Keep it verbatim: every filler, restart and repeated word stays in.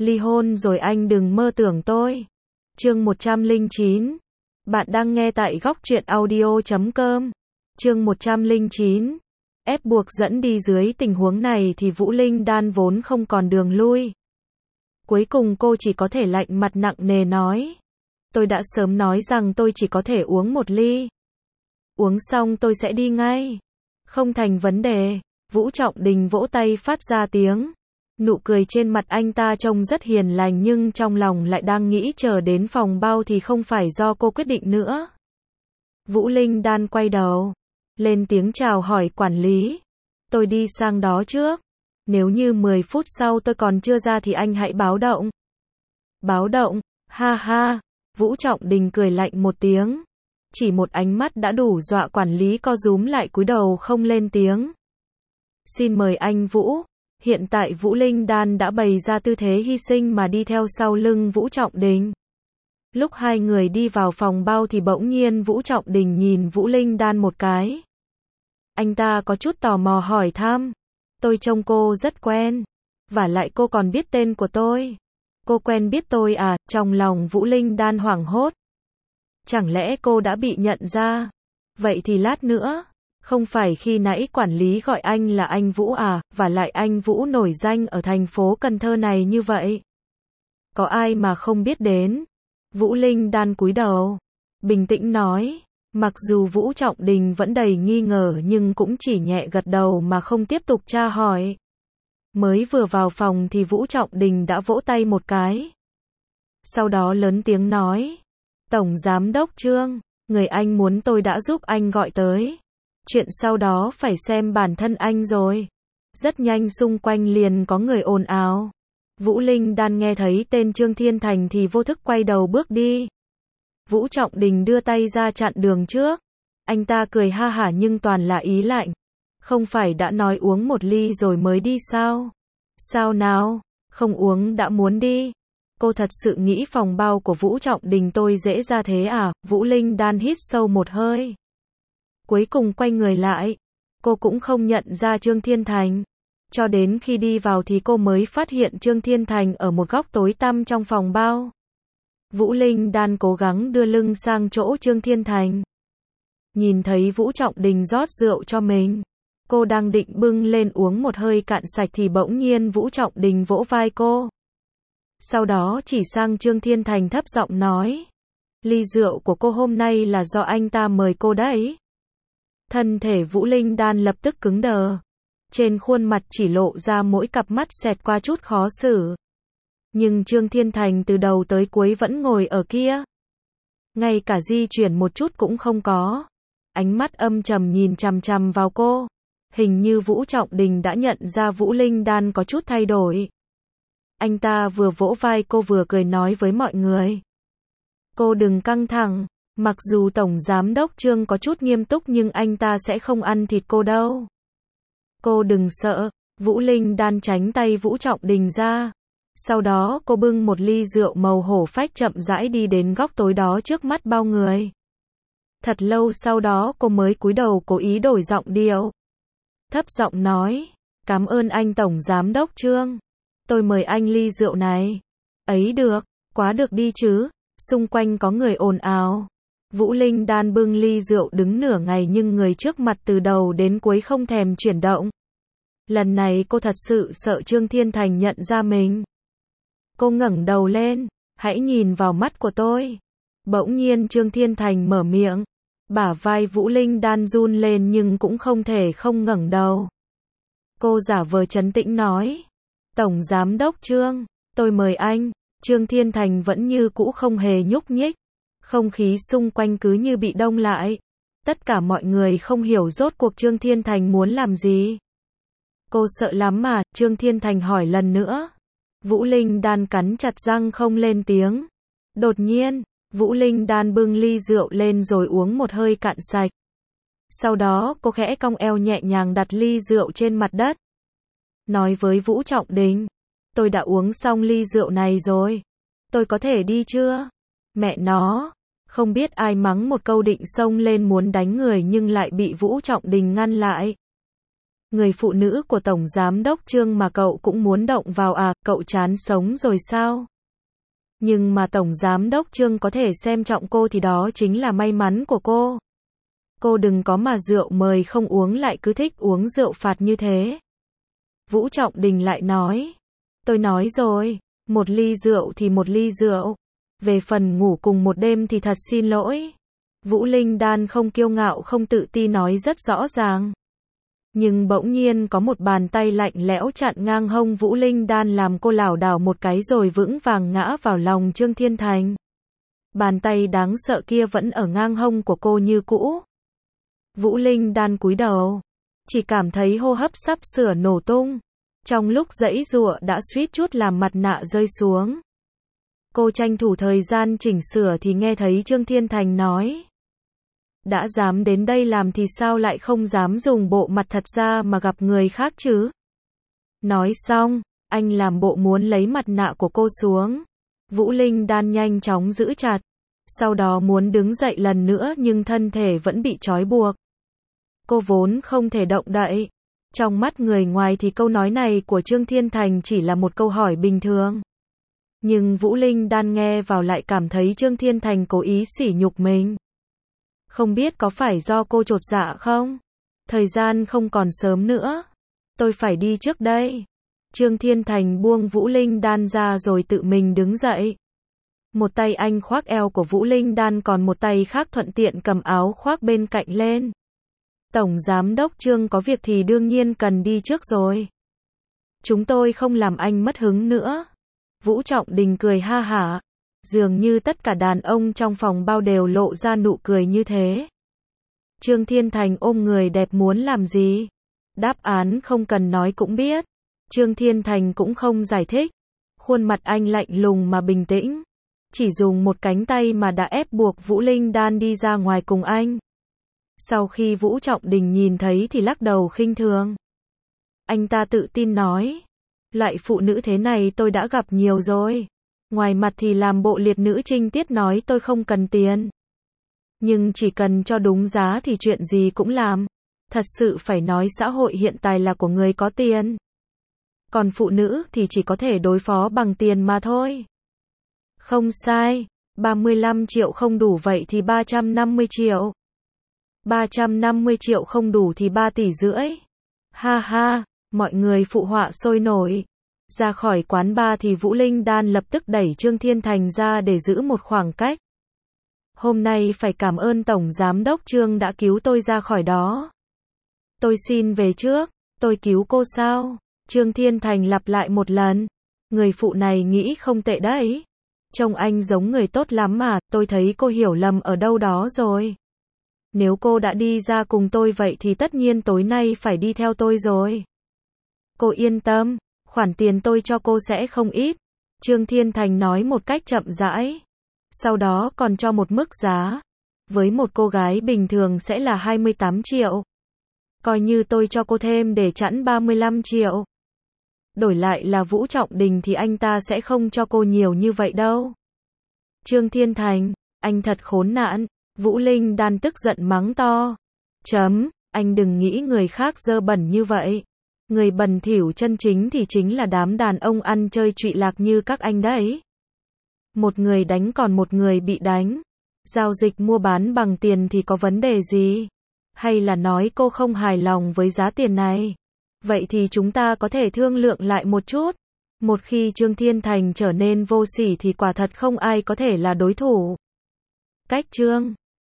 Ly hôn rồi anh đừng mơ tưởng tôi. Chương một trăm lẻ chín. Bạn đang nghe tại góc truyện audio chấm com. Chương một trăm lẻ chín. Ép buộc dẫn đi dưới tình huống này thì Vũ Linh Đan vốn không còn đường lui. Cuối cùng cô chỉ có thể lạnh mặt nặng nề nói. Tôi đã sớm nói rằng tôi chỉ có thể uống một ly. Uống xong tôi sẽ đi ngay. Không thành vấn đề. Vũ Trọng Đình vỗ tay phát ra tiếng. Nụ cười trên mặt anh ta trông rất hiền lành nhưng trong lòng lại đang nghĩ chờ đến phòng bao thì không phải do cô quyết định nữa. Vũ Linh Đan quay đầu. Lên tiếng chào hỏi quản lý. Tôi đi sang đó trước. Nếu như mười phút sau tôi còn chưa ra thì anh hãy báo động. Báo động, ha ha. Vũ Trọng Đình cười lạnh một tiếng. Chỉ một ánh mắt đã đủ dọa quản lý co rúm lại cúi đầu không lên tiếng. Xin mời anh Vũ. Hiện tại Vũ Linh Đan đã bày ra tư thế hy sinh mà đi theo sau lưng Vũ Trọng Đình. Lúc hai người đi vào phòng bao thì bỗng nhiên Vũ Trọng Đình nhìn Vũ Linh Đan một cái. Anh ta có chút tò mò hỏi thăm. Tôi trông cô rất quen. Vả lại cô còn biết tên của tôi. Cô quen biết tôi à? Trong lòng Vũ Linh Đan hoảng hốt. Chẳng lẽ cô đã bị nhận ra? Vậy thì lát nữa. Không phải khi nãy quản lý gọi anh là anh Vũ à? Vả lại anh Vũ nổi danh ở thành phố Cần Thơ này như vậy. Có ai mà không biết đến? Vũ Linh Đan cúi đầu. Bình tĩnh nói. Mặc dù Vũ Trọng Đình vẫn đầy nghi ngờ nhưng cũng chỉ nhẹ gật đầu mà không tiếp tục tra hỏi. Mới vừa vào phòng thì Vũ Trọng Đình đã vỗ tay một cái. Sau đó lớn tiếng nói. Tổng Giám đốc Trương, người anh muốn tôi đã giúp anh gọi tới. Chuyện sau đó phải xem bản thân anh rồi. Rất nhanh xung quanh liền có người ồn ào. Vũ Linh Đan nghe thấy tên Trương Thiên Thành thì vô thức quay đầu bước đi. Vũ Trọng Đình đưa tay ra chặn đường trước. Anh ta cười ha hả nhưng toàn là ý lạnh. Không phải đã nói uống một ly rồi mới đi sao? Sao nào? Không uống đã muốn đi. Cô thật sự nghĩ phòng bao của Vũ Trọng Đình tôi dễ ra thế à? Vũ Linh Đan hít sâu một hơi. Cuối cùng quay người lại. Cô cũng không nhận ra Trương Thiên Thành. Cho đến khi đi vào thì cô mới phát hiện Trương Thiên Thành ở một góc tối tăm trong phòng bao. Vũ Linh Đan cố gắng đưa lưng sang chỗ Trương Thiên Thành. Nhìn thấy Vũ Trọng Đình rót rượu cho mình. Cô đang định bưng lên uống một hơi cạn sạch thì bỗng nhiên Vũ Trọng Đình vỗ vai cô. Sau đó chỉ sang Trương Thiên Thành thấp giọng nói. Ly rượu của cô hôm nay là do anh ta mời cô đấy. Thân thể Vũ Linh Đan lập tức cứng đờ. Trên khuôn mặt chỉ lộ ra mỗi cặp mắt xẹt qua chút khó xử. Nhưng Trương Thiên Thành từ đầu tới cuối vẫn ngồi ở kia. Ngay cả di chuyển một chút cũng không có. Ánh mắt âm trầm nhìn chằm chằm vào cô. Hình như Vũ Trọng Đình đã nhận ra Vũ Linh Đan có chút thay đổi. Anh ta vừa vỗ vai cô vừa cười nói với mọi người. Cô đừng căng thẳng. Mặc dù Tổng Giám đốc Trương có chút nghiêm túc nhưng anh ta sẽ không ăn thịt cô đâu. Cô đừng sợ. Vũ Linh Đan tránh tay Vũ Trọng Đình ra. Sau đó cô bưng một ly rượu màu hổ phách chậm rãi đi đến góc tối đó trước mắt bao người. Thật lâu sau đó cô mới cúi đầu cố ý đổi giọng điệu. Thấp giọng nói. Cảm ơn anh Tổng Giám đốc Trương. Tôi mời anh ly rượu này. Ấy được, quá được đi chứ. Xung quanh có người ồn ào. Vũ Linh Đan bưng ly rượu đứng nửa ngày nhưng người trước mặt từ đầu đến cuối không thèm chuyển động. Lần này cô thật sự sợ Trương Thiên Thành nhận ra mình. Cô ngẩng đầu lên. Hãy nhìn vào mắt của tôi. Bỗng nhiên Trương Thiên Thành mở miệng. Bả vai Vũ Linh Đan run lên nhưng cũng không thể không ngẩng đầu. Cô giả vờ trấn tĩnh nói. Tổng Giám đốc Trương, tôi mời anh. Trương Thiên Thành vẫn như cũ không hề nhúc nhích. Không khí xung quanh cứ như bị đông lại. Tất cả mọi người không hiểu rốt cuộc Trương Thiên Thành muốn làm gì. Cô sợ lắm mà? Trương Thiên Thành hỏi lần nữa. Vũ Linh Đan cắn chặt răng không lên tiếng. Đột nhiên, Vũ Linh Đan bưng ly rượu lên rồi uống một hơi cạn sạch. Sau đó cô khẽ cong eo nhẹ nhàng đặt ly rượu trên mặt đất. Nói với Vũ Trọng Đình. Tôi đã uống xong ly rượu này rồi. Tôi có thể đi chưa? Mẹ nó. Không biết ai mắng một câu định xông lên muốn đánh người nhưng lại bị Vũ Trọng Đình ngăn lại. Người phụ nữ của Tổng Giám đốc Trương mà cậu cũng muốn động vào à, cậu chán sống rồi sao? Nhưng mà Tổng Giám đốc Trương có thể xem trọng cô thì đó chính là may mắn của cô. Cô đừng có mà rượu mời không uống lại cứ thích uống rượu phạt như thế. Vũ Trọng Đình lại nói. Tôi nói rồi, một ly rượu thì một ly rượu. Về phần ngủ cùng một đêm thì thật xin lỗi. Vũ Linh Đan không kiêu ngạo không tự ti nói rất rõ ràng. Nhưng bỗng nhiên có một bàn tay lạnh lẽo chặn ngang hông Vũ Linh Đan làm cô lảo đảo một cái rồi vững vàng ngã vào lòng Trương Thiên Thành. Bàn tay đáng sợ kia vẫn ở ngang hông của cô như cũ. Vũ Linh Đan cúi đầu, chỉ cảm thấy hô hấp sắp sửa nổ tung. Trong lúc giãy giụa đã suýt chút làm mặt nạ rơi xuống. Cô tranh thủ thời gian chỉnh sửa thì nghe thấy Trương Thiên Thành nói. Đã dám đến đây làm thì sao lại không dám dùng bộ mặt thật ra mà gặp người khác chứ? Nói xong, anh làm bộ muốn lấy mặt nạ của cô xuống. Vũ Linh Đan nhanh chóng giữ chặt. Sau đó muốn đứng dậy lần nữa nhưng thân thể vẫn bị trói buộc. Cô vốn không thể động đậy. Trong mắt người ngoài thì câu nói này của Trương Thiên Thành chỉ là một câu hỏi bình thường. Nhưng Vũ Linh Đan nghe vào lại cảm thấy Trương Thiên Thành cố ý sỉ nhục mình. Không biết có phải do cô chột dạ không? Thời gian không còn sớm nữa. Tôi phải đi trước đây. Trương Thiên Thành buông Vũ Linh Đan ra rồi tự mình đứng dậy. Một tay anh khoác eo của Vũ Linh Đan còn một tay khác thuận tiện cầm áo khoác bên cạnh lên. Tổng Giám đốc Trương có việc thì đương nhiên cần đi trước rồi. Chúng tôi không làm anh mất hứng nữa. Vũ Trọng Đình cười ha hả. Dường như tất cả đàn ông trong phòng bao đều lộ ra nụ cười như thế. Trương Thiên Thành ôm người đẹp muốn làm gì? Đáp án không cần nói cũng biết. Trương Thiên Thành cũng không giải thích. Khuôn mặt anh lạnh lùng mà bình tĩnh. Chỉ dùng một cánh tay mà đã ép buộc Vũ Linh Đan đi ra ngoài cùng anh. Sau khi Vũ Trọng Đình nhìn thấy thì lắc đầu khinh thường. Anh ta tự tin nói. Loại phụ nữ thế này tôi đã gặp nhiều rồi. Ngoài mặt thì làm bộ liệt nữ trinh tiết nói tôi không cần tiền. Nhưng chỉ cần cho đúng giá thì chuyện gì cũng làm. Thật sự phải nói xã hội hiện tại là của người có tiền. Còn phụ nữ thì chỉ có thể đối phó bằng tiền mà thôi. Không sai, ba mươi lăm triệu không đủ vậy thì ba trăm năm mươi triệu. ba trăm năm mươi triệu không đủ thì ba tỷ rưỡi. Ha ha, mọi người phụ họa sôi nổi. Ra khỏi quán bar thì Vũ Linh Đan lập tức đẩy Trương Thiên Thành ra để giữ một khoảng cách. Hôm nay phải cảm ơn Tổng Giám đốc Trương đã cứu tôi ra khỏi đó. Tôi xin về trước, tôi cứu cô sao? Trương Thiên Thành lặp lại một lần. Người phụ này nghĩ không tệ đấy. Trông anh giống người tốt lắm mà, tôi thấy cô hiểu lầm ở đâu đó rồi. Nếu cô đã đi ra cùng tôi vậy thì tất nhiên tối nay phải đi theo tôi rồi. Cô yên tâm, khoản tiền tôi cho cô sẽ không ít. Trương Thiên Thành nói một cách chậm rãi. Sau đó còn cho một mức giá. Với một cô gái bình thường sẽ là hai mươi tám triệu. Coi như tôi cho cô thêm để chẵn ba mươi lăm triệu. Đổi lại là Vũ Trọng Đình thì anh ta sẽ không cho cô nhiều như vậy đâu. Trương Thiên Thành, anh thật khốn nạn. Vũ Linh Đan tức giận mắng to. Chấm, anh đừng nghĩ người khác dơ bẩn như vậy. Người bẩn thỉu chân chính thì chính là đám đàn ông ăn chơi trụy lạc như các anh đấy. Một người đánh còn một người bị đánh. Giao dịch mua bán bằng tiền thì có vấn đề gì? Hay là nói cô không hài lòng với giá tiền này? Vậy thì chúng ta có thể thương lượng lại một chút. Một khi Trương Thiên Thành trở nên vô sỉ thì quả thật không ai có thể là đối thủ. Cách Trương